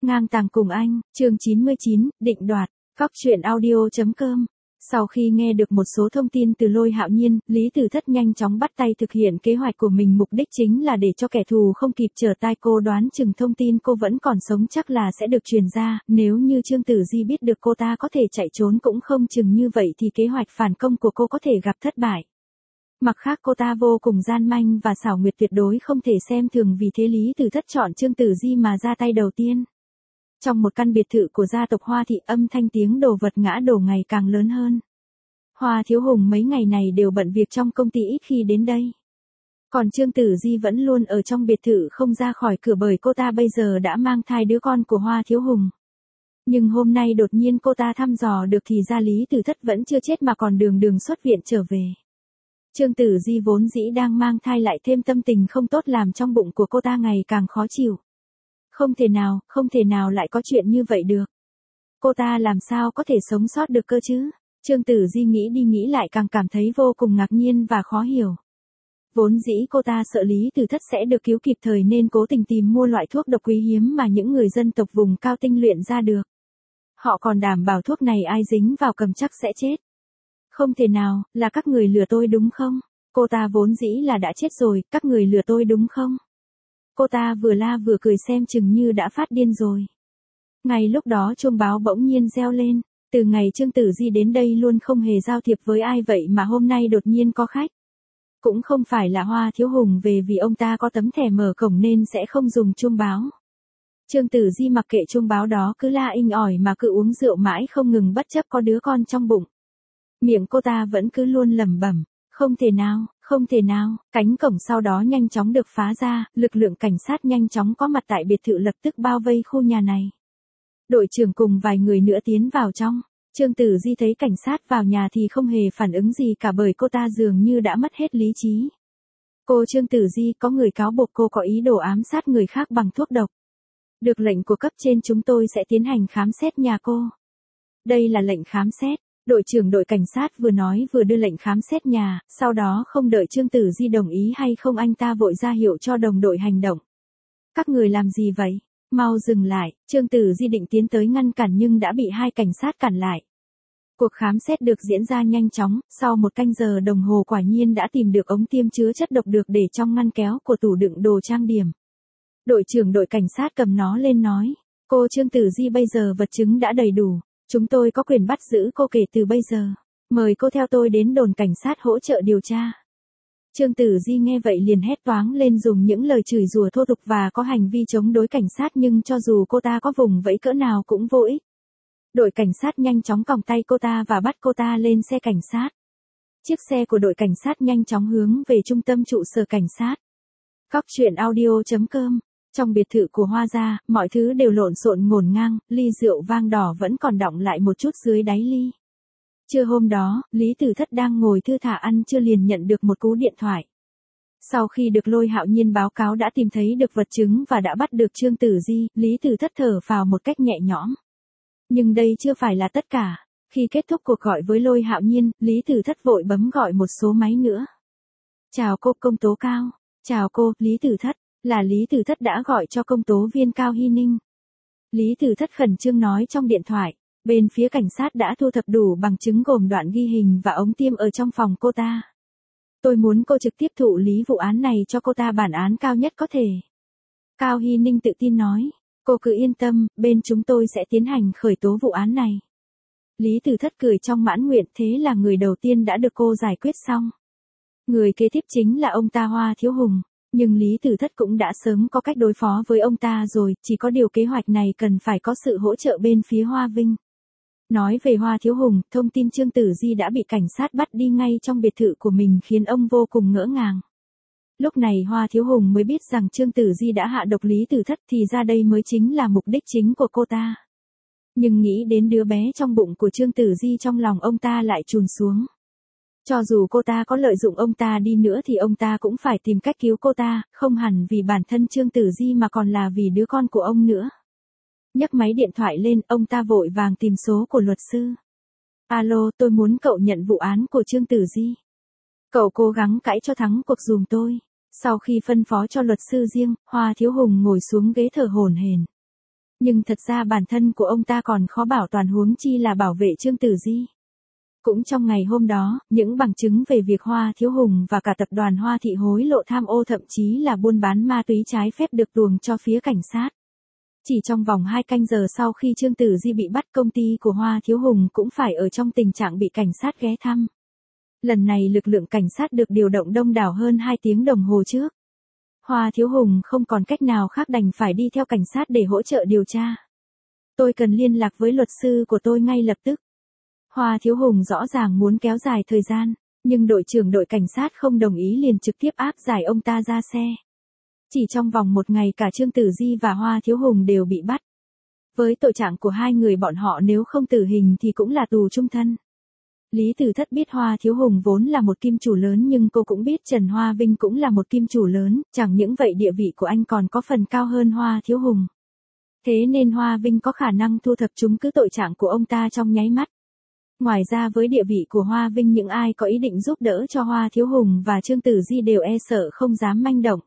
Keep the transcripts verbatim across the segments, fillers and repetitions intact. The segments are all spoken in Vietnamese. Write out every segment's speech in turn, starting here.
Ngang tàng cùng anh, chương chín mươi chín, định đoạt, Cóc truyện audio chấm com. Sau khi nghe được một số thông tin từ Lôi Hạo Nhiên, Lý Tử Thất nhanh chóng bắt tay thực hiện kế hoạch của mình, mục đích chính là để cho kẻ thù không kịp trở tay. Cô đoán chừng thông tin cô vẫn còn sống chắc là sẽ được truyền ra, nếu như Trương Tử Di biết được cô ta có thể chạy trốn cũng không chừng, như vậy thì kế hoạch phản công của cô có thể gặp thất bại. Mặt khác cô ta vô cùng gian manh và xảo quyệt, tuyệt đối không thể xem thường, vì thế Lý Tử Thất chọn Trương Tử Di mà ra tay đầu tiên. Trong một căn biệt thự của gia tộc Hoa thị, âm thanh tiếng đồ vật ngã đổ ngày càng lớn hơn. Hoa Thiếu Hùng mấy ngày này đều bận việc trong công ty, ít khi đến đây. Còn Trương Tử Di vẫn luôn ở trong biệt thự không ra khỏi cửa, bởi cô ta bây giờ đã mang thai đứa con của Hoa Thiếu Hùng. Nhưng hôm nay đột nhiên cô ta thăm dò được thì ra Lý Tử Thất vẫn chưa chết mà còn đường đường xuất viện trở về. Trương Tử Di vốn dĩ đang mang thai, lại thêm tâm tình không tốt làm trong bụng của cô ta ngày càng khó chịu. Không thể nào, không thể nào lại có chuyện như vậy được. Cô ta làm sao có thể sống sót được cơ chứ? Trương Tử Di nghĩ đi nghĩ lại càng cảm thấy vô cùng ngạc nhiên và khó hiểu. Vốn dĩ cô ta sợ Lý Tử Thất sẽ được cứu kịp thời nên cố tình tìm mua loại thuốc độc quý hiếm mà những người dân tộc vùng cao tinh luyện ra được. Họ còn đảm bảo thuốc này ai dính vào cầm chắc sẽ chết. Không thể nào, là các người lừa tôi đúng không? Cô ta vốn dĩ là đã chết rồi, các người lừa tôi đúng không? Cô ta vừa la vừa cười, xem chừng như đã phát điên rồi. Ngay lúc đó chuông báo bỗng nhiên reo lên. Từ ngày Trương Tử Di đến đây luôn không hề giao thiệp với ai vậy mà hôm nay đột nhiên có khách. Cũng không phải là Hoa Thiếu Hùng về, vì ông ta có tấm thẻ mở cổng nên sẽ không dùng chuông báo. Trương Tử Di mặc kệ chuông báo đó, cứ la inh ỏi mà cứ uống rượu mãi không ngừng, bất chấp có đứa con trong bụng. Miệng cô ta vẫn cứ luôn lẩm bẩm, không thể nào, không thể nào. Cánh cổng sau đó nhanh chóng được phá ra, lực lượng cảnh sát nhanh chóng có mặt tại biệt thự, lập tức bao vây khu nhà này. Đội trưởng cùng vài người nữa tiến vào trong. Trương Tử Di thấy cảnh sát vào nhà thì không hề phản ứng gì cả, bởi cô ta dường như đã mất hết lý trí. Cô Trương Tử Di, có người cáo buộc cô có ý đồ ám sát người khác bằng thuốc độc. Được lệnh của cấp trên, chúng tôi sẽ tiến hành khám xét nhà cô. Đây là lệnh khám xét. Đội trưởng đội cảnh sát vừa nói vừa đưa lệnh khám xét nhà, sau đó không đợi Trương Tử Di đồng ý hay không, anh ta vội ra hiệu cho đồng đội hành động. Các người làm gì vậy? Mau dừng lại. Trương Tử Di định tiến tới ngăn cản nhưng đã bị hai cảnh sát cản lại. Cuộc khám xét được diễn ra nhanh chóng, sau một canh giờ đồng hồ quả nhiên đã tìm được ống tiêm chứa chất độc được để trong ngăn kéo của tủ đựng đồ trang điểm. Đội trưởng đội cảnh sát cầm nó lên nói, cô Trương Tử Di, bây giờ vật chứng đã đầy đủ. Chúng tôi có quyền bắt giữ cô kể từ bây giờ. Mời cô theo tôi đến đồn cảnh sát hỗ trợ điều tra. Trương Tử Di nghe vậy liền hét toáng lên, dùng những lời chửi rủa thô tục và có hành vi chống đối cảnh sát, nhưng cho dù cô ta có vùng vẫy cỡ nào cũng vô ích. Đội cảnh sát nhanh chóng còng tay cô ta và bắt cô ta lên xe cảnh sát. Chiếc xe của đội cảnh sát nhanh chóng hướng về trung tâm trụ sở cảnh sát. Cóc truyện audio chấm com. Trong biệt thự của Hoa gia, mọi thứ đều lộn xộn ngổn ngang, ly rượu vang đỏ vẫn còn đọng lại một chút dưới đáy ly. Trưa hôm đó, Lý Tử Thất đang ngồi thư thả ăn trưa liền nhận được một cú điện thoại. Sau khi được Lôi Hạo Nhiên báo cáo đã tìm thấy được vật chứng và đã bắt được Trương Tử Di, Lý Tử Thất thở phào một cách nhẹ nhõm. Nhưng đây chưa phải là tất cả. Khi kết thúc cuộc gọi với Lôi Hạo Nhiên, Lý Tử Thất vội bấm gọi một số máy nữa. Chào cô, công tố Cao. Chào cô, Lý Tử Thất. Là Lý Tử Thất đã gọi cho công tố viên Cao Hy Ninh. Lý Tử Thất khẩn trương nói trong điện thoại. Bên phía cảnh sát đã thu thập đủ bằng chứng gồm đoạn ghi hình và ống tiêm ở trong phòng cô ta. Tôi muốn cô trực tiếp thụ lý vụ án này cho cô ta bản án cao nhất có thể. Cao Hy Ninh tự tin nói. Cô cứ yên tâm, bên chúng tôi sẽ tiến hành khởi tố vụ án này. Lý Tử Thất cười trong mãn nguyện, thế là người đầu tiên đã được cô giải quyết xong. Người kế tiếp chính là ông ta Hoa Thiếu Hùng. Nhưng Lý Tử Thất cũng đã sớm có cách đối phó với ông ta rồi, chỉ có điều kế hoạch này cần phải có sự hỗ trợ bên phía Hoa Vinh. Nói về Hoa Thiếu Hùng, thông tin Trương Tử Di đã bị cảnh sát bắt đi ngay trong biệt thự của mình khiến ông vô cùng ngỡ ngàng. Lúc này Hoa Thiếu Hùng mới biết rằng Trương Tử Di đã hạ độc Lý Tử Thất, thì ra đây mới chính là mục đích chính của cô ta. Nhưng nghĩ đến đứa bé trong bụng của Trương Tử Di, trong lòng ông ta lại trùn xuống. Cho dù cô ta có lợi dụng ông ta đi nữa thì ông ta cũng phải tìm cách cứu cô ta, không hẳn vì bản thân Trương Tử Di mà còn là vì đứa con của ông nữa. Nhấc máy điện thoại lên, ông ta vội vàng tìm số của luật sư. Alo, tôi muốn cậu nhận vụ án của Trương Tử Di. Cậu cố gắng cãi cho thắng cuộc giùm tôi. Sau khi phân phó cho luật sư riêng, Hoa Thiếu Hùng ngồi xuống ghế thở hổn hển. Nhưng thật ra bản thân của ông ta còn khó bảo toàn huống chi là bảo vệ Trương Tử Di. Cũng trong ngày hôm đó, những bằng chứng về việc Hoa Thiếu Hùng và cả tập đoàn Hoa Thị hối lộ tham ô thậm chí là buôn bán ma túy trái phép được tuồng cho phía cảnh sát. Chỉ trong vòng hai canh giờ sau khi Trương Tử Di bị bắt, công ty của Hoa Thiếu Hùng cũng phải ở trong tình trạng bị cảnh sát ghé thăm. Lần này lực lượng cảnh sát được điều động đông đảo hơn hai tiếng đồng hồ trước. Hoa Thiếu Hùng không còn cách nào khác đành phải đi theo cảnh sát để hỗ trợ điều tra. Tôi cần liên lạc với luật sư của tôi ngay lập tức. Hoa Thiếu Hùng rõ ràng muốn kéo dài thời gian, nhưng đội trưởng đội cảnh sát không đồng ý liền trực tiếp áp giải ông ta ra xe. Chỉ trong vòng một ngày cả Trương Tử Di và Hoa Thiếu Hùng đều bị bắt. Với tội trạng của hai người bọn họ nếu không tử hình thì cũng là tù chung thân. Lý Tử Thất biết Hoa Thiếu Hùng vốn là một kim chủ lớn nhưng cô cũng biết Trần Hoa Vinh cũng là một kim chủ lớn, chẳng những vậy địa vị của anh còn có phần cao hơn Hoa Thiếu Hùng. Thế nên Hoa Vinh có khả năng thu thập chứng cứ tội trạng của ông ta trong nháy mắt. Ngoài ra với địa vị của Hoa Vinh, những ai có ý định giúp đỡ cho Hoa Thiếu Hùng và Trương Tử Di đều e sợ không dám manh động.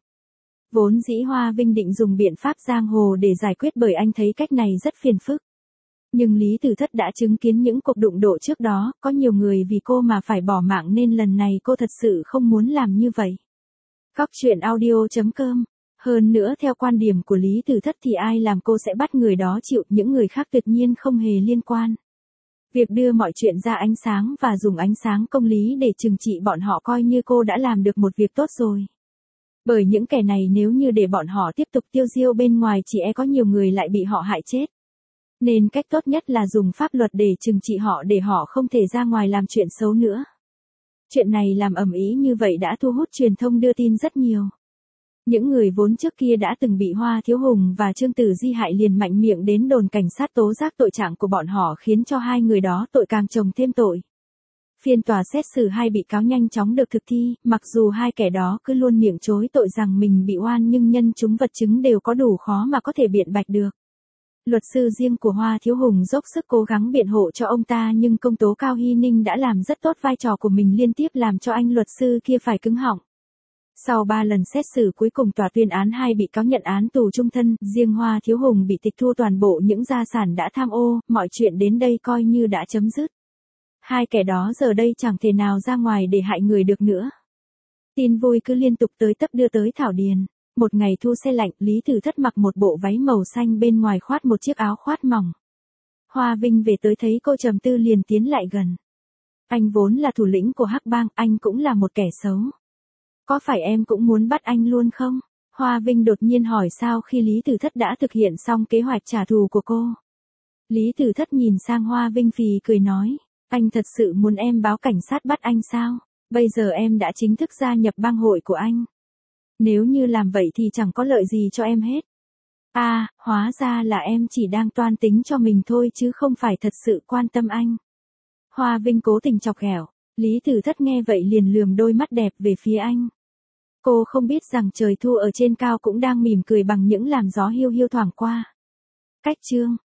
Vốn dĩ Hoa Vinh định dùng biện pháp giang hồ để giải quyết bởi anh thấy cách này rất phiền phức. Nhưng Lý Tử Thất đã chứng kiến những cuộc đụng độ trước đó, có nhiều người vì cô mà phải bỏ mạng nên lần này cô thật sự không muốn làm như vậy. Góc truyện audio chấm com. Hơn nữa theo quan điểm của Lý Tử Thất thì ai làm cô sẽ bắt người đó chịu, những người khác tuyệt nhiên không hề liên quan. Việc đưa mọi chuyện ra ánh sáng và dùng ánh sáng công lý để trừng trị bọn họ coi như cô đã làm được một việc tốt rồi. Bởi những kẻ này nếu như để bọn họ tiếp tục tiêu diêu bên ngoài chỉ e có nhiều người lại bị họ hại chết. Nên cách tốt nhất là dùng pháp luật để trừng trị họ để họ không thể ra ngoài làm chuyện xấu nữa. Chuyện này làm ầm ĩ như vậy đã thu hút truyền thông đưa tin rất nhiều. Những người vốn trước kia đã từng bị Hoa Thiếu Hùng và Trương Tử Di hại liền mạnh miệng đến đồn cảnh sát tố giác tội trạng của bọn họ khiến cho hai người đó tội càng chồng thêm tội. Phiên tòa xét xử hai bị cáo nhanh chóng được thực thi, mặc dù hai kẻ đó cứ luôn miệng chối tội rằng mình bị oan nhưng nhân chúng vật chứng đều có đủ khó mà có thể biện bạch được. Luật sư riêng của Hoa Thiếu Hùng dốc sức cố gắng biện hộ cho ông ta nhưng công tố Cao Hy Ninh đã làm rất tốt vai trò của mình liên tiếp làm cho anh luật sư kia phải cứng họng. Sau ba lần xét xử cuối cùng tòa tuyên án hai bị cáo nhận án tù chung thân, riêng Hoa Thiếu Hùng bị tịch thu toàn bộ những gia sản đã tham ô, mọi chuyện đến đây coi như đã chấm dứt. Hai kẻ đó giờ đây chẳng thể nào ra ngoài để hại người được nữa. Tin vui cứ liên tục tới tấp đưa tới Thảo Điền. Một ngày thu se lạnh, Lý Tử Thất mặc một bộ váy màu xanh bên ngoài khoát một chiếc áo khoát mỏng. Hoa Vinh về tới thấy cô trầm tư liền tiến lại gần. Anh vốn là thủ lĩnh của Hắc Bang, anh cũng là một kẻ xấu. Có phải em cũng muốn bắt anh luôn không? Hoa Vinh đột nhiên hỏi sao khi Lý Tử Thất đã thực hiện xong kế hoạch trả thù của cô. Lý Tử Thất nhìn sang Hoa Vinh phì cười nói, anh thật sự muốn em báo cảnh sát bắt anh sao? Bây giờ em đã chính thức gia nhập bang hội của anh. Nếu như làm vậy thì chẳng có lợi gì cho em hết. À, hóa ra là em chỉ đang toan tính cho mình thôi chứ không phải thật sự quan tâm anh. Hoa Vinh cố tình chọc ghẹo. Lý Tử Thất nghe vậy liền lườm đôi mắt đẹp về phía anh. Cô không biết rằng trời thu ở trên cao cũng đang mỉm cười bằng những làn gió hiu hiu thoảng qua. Cách chương